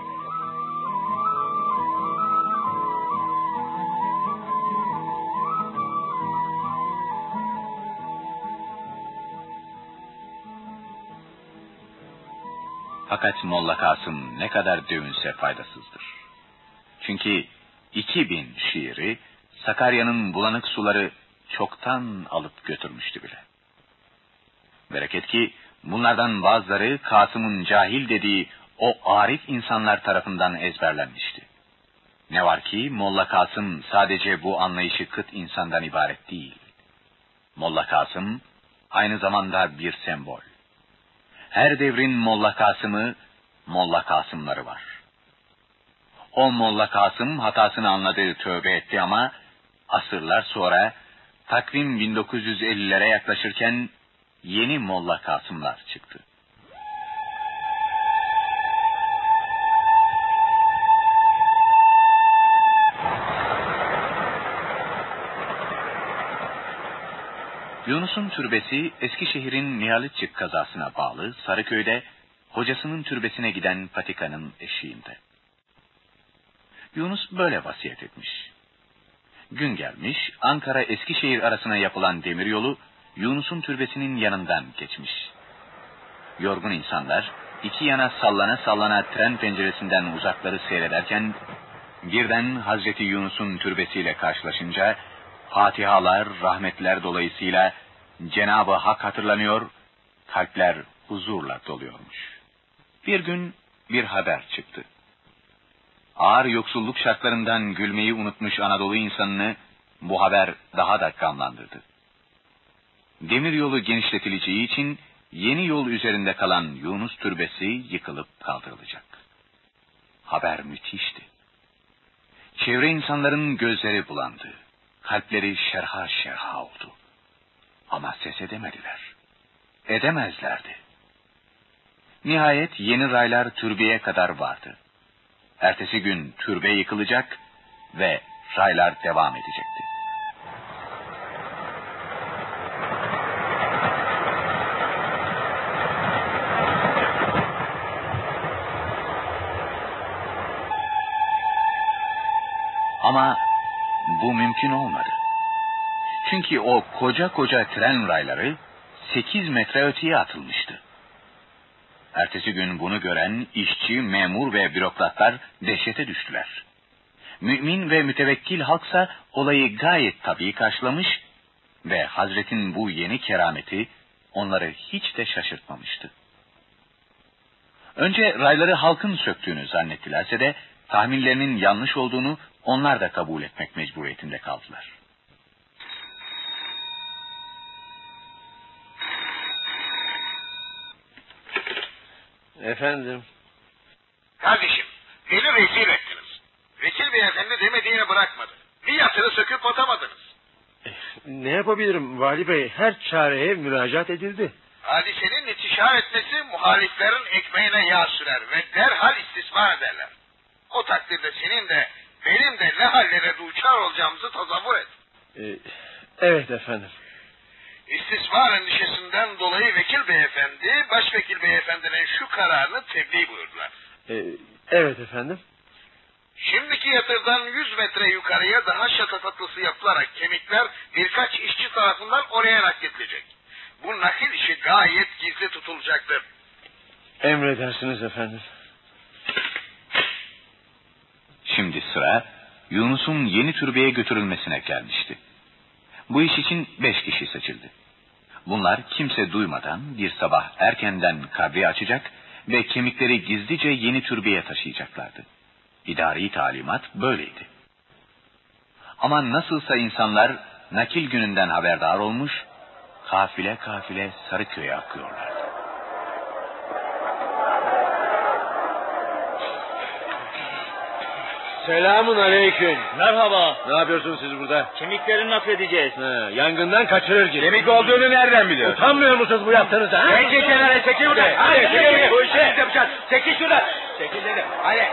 Fakat Molla Kasım ne kadar dövünse faydasızdır. Çünkü 2000 şiiri Sakarya'nın bulanık suları çoktan alıp götürmüştü bile. Bereket ki bunlardan bazıları Kasım'ın cahil dediği o arif insanlar tarafından ezberlenmişti. Ne var ki Molla Kasım sadece bu anlayışı kıt insandan ibaret değil. Molla Kasım aynı zamanda bir sembol. Her devrin Molla Kasım'ı, Molla Kasımları var. O Molla Kasım hatasını anladı, tövbe etti ama asırlar sonra takvim 1950'lere yaklaşırken yeni Molla Kasımlar çıktı. Yunus'un türbesi Eskişehir'in Nihalitçık kazasına bağlı Sarıköy'de hocasının türbesine giden patikanın eşiğinde. Yunus böyle vasiyet etmiş. Gün gelmiş, Ankara-Eskişehir arasına yapılan demiryolu Yunus'un türbesinin yanından geçmiş. Yorgun insanlar iki yana sallana sallana tren penceresinden uzakları seyrederken birden Hazreti Yunus'un türbesiyle karşılaşınca fatihalar, rahmetler dolayısıyla Cenab-ı Hak hatırlanıyor, kalpler huzurla doluyormuş. Bir gün bir haber çıktı. Ağır yoksulluk şartlarından gülmeyi unutmuş Anadolu insanını bu haber daha da kanlandırdı. Demiryolu genişletileceği için yeni yol üzerinde kalan Yunus türbesi yıkılıp kaldırılacak. Haber müthişti. Çevre insanların gözleri bulandı. Kalpleri şerha şerha oldu. Ama ses edemediler. Edemezlerdi. Nihayet yeni raylar türbeye kadar vardı. Ertesi gün türbe yıkılacak ve raylar devam edecekti. Ama bu mümkün olmadı. Çünkü o koca koca tren rayları 8 metre öteye atılmıştı. Ertesi gün bunu gören işçi, memur ve bürokratlar dehşete düştüler. Mümin ve mütevekkil halksa olayı gayet tabii karşılamış ve Hazret'in bu yeni kerameti onları hiç de şaşırtmamıştı. Önce rayları halkın söktüğünü zannettilerse de tahminlerinin yanlış olduğunu onlar da kabul etmek mecburiyetinde kaldılar. Efendim? Kardeşim, beni rezil ettiniz. Vekil beyefendi demediğini bırakmadı. Bir yatırı söküp atamadınız. Ne yapabilirim Vali Bey? Her çareye müracaat edildi. Hadisenin intişar etmesi muhaliflerin ekmeğine yağ sürer ve derhal istismar ederler. O takdirde senin de benim de ne hallere duçar olacağımızı tasavvur et. Evet efendim. İstismar endişesinden dolayı vekil beyefendi, başvekil beyefendinin şu kararını tebliğ buyurdular. Evet efendim. Şimdiki yatırdan 100 metre yukarıya daha şatafatlısı yapılarak kemikler birkaç işçi tarafından oraya nakledilecek. Bu nakil işi gayet gizli tutulacaktır. Emredersiniz efendim. Şimdi sıra Yunus'un yeni türbeye götürülmesine gelmişti. Bu iş için 5 kişi seçildi. Bunlar kimse duymadan bir sabah erkenden kabri açacak ve kemikleri gizlice yeni türbeye taşıyacaklardı. İdari talimat böyleydi. Ama nasılsa insanlar nakil gününden haberdar olmuş, kafile kafile Sarıköy'e akıyorlardı. Selamun aleyküm. Merhaba. Ne yapıyorsunuz siz burada? Kemikleri nakledeceğiz. Yangından kaçırır gibi. Kemik olduğunu nereden biliyorsun? Utanmıyor musunuz bu yaptığınızda? Bence kenara çekil buradan. Hadi çekil. Bu işi yapacağız. Çekil şuradan. Çekil dedim. Hadi.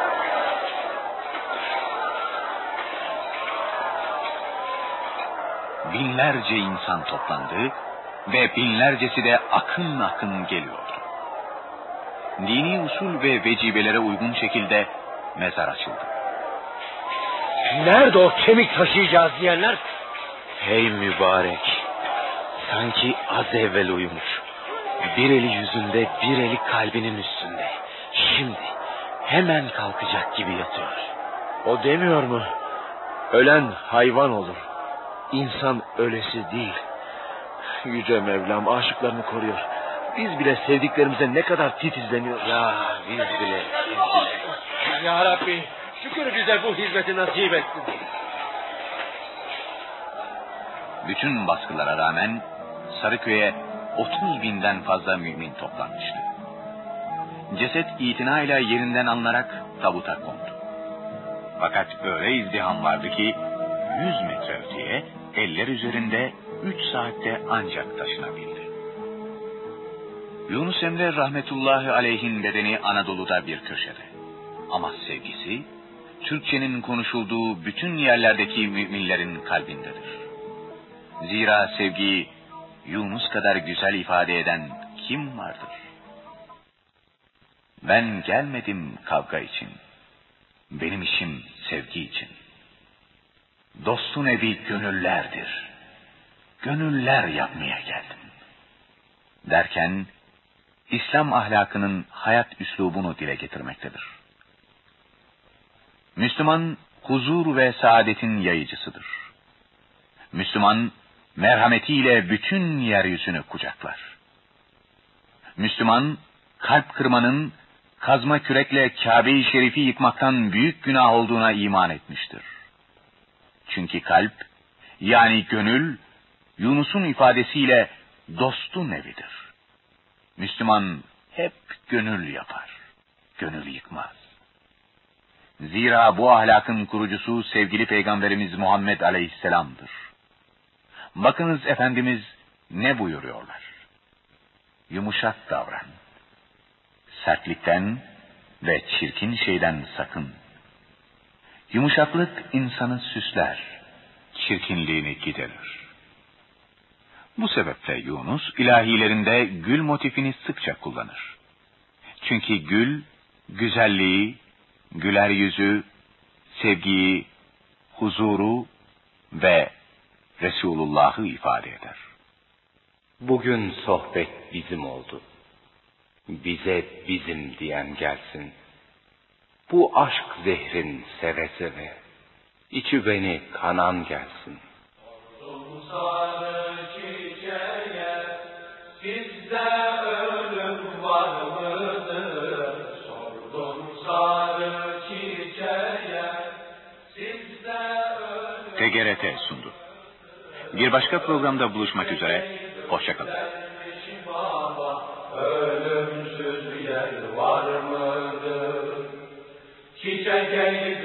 Binlerce insan toplandı ve binlercesi de akın akın geliyordu. Dini usul ve vecibelere uygun şekilde mezar açıldı. Nerede o kemik taşıyacağız diyenler? Hey mübarek. Sanki az evvel uyumuş. Bir eli yüzünde, bir eli kalbinin üstünde. Şimdi hemen kalkacak gibi yatıyor. O demiyor mu? Ölen hayvan olur. İnsan ölesi değil. Yüce Mevlam aşıklarını koruyor. Biz bile sevdiklerimize ne kadar titizleniyoruz. Ya biz bile. Ya Rabbi, şükür bize bu hizmeti nasip ettin. Bütün baskılara rağmen Sarıköy'e 30.000'den fazla mümin toplanmıştı. Ceset itinayla yerinden alınarak tabuta kondu. Fakat öyle izdiham vardı ki 100 metre öteye eller üzerinde 3 saatte ancak taşınabildi. Yunus Emre rahmetullahi aleyhin bedeni Anadolu'da bir köşede. Ama sevgisi Türkçenin konuşulduğu bütün yerlerdeki müminlerin kalbindedir. Zira sevgiyi Yunus kadar güzel ifade eden kim vardır? Ben gelmedim kavga için. Benim işim sevgi için. Dostun evi gönüllerdir. Gönüller yapmaya geldim. Derken İslam ahlakının hayat üslubunu dile getirmektedir. Müslüman, huzur ve saadetin yayıcısıdır. Müslüman, merhametiyle bütün yeryüzünü kucaklar. Müslüman, kalp kırmanın, kazma kürekle Kabe-i Şerif'i yıkmaktan büyük günah olduğuna iman etmiştir. Çünkü kalp, yani gönül, Yunus'un ifadesiyle dostun evidir. Müslüman hep gönül yapar, gönül yıkmaz. Zira bu ahlakın kurucusu sevgili Peygamberimiz Muhammed Aleyhisselam'dır. Bakınız Efendimiz ne buyuruyorlar? Yumuşak davran. Sertlikten ve çirkin şeyden sakın. Yumuşaklık insanı süsler, çirkinliğini giderir. Bu sebeple Yunus ilahilerinde gül motifini sıkça kullanır. Çünkü gül, güzelliği, güler yüzü, sevgiyi, huzuru ve Resulullah'ı ifade eder. Bugün sohbet bizim oldu. Bize bizim diyen gelsin. Bu aşk zehrin seve seve, içi beni kanan gelsin. Sarı çiçeğe, sizde ölüm var mıdır? Sordum sarı çiçeğe, sizde ölüm... TGRT sundu. Bir başka programda buluşmak üzere, hoşça kalın. Ölümsüz yer var mıdır? Çiçek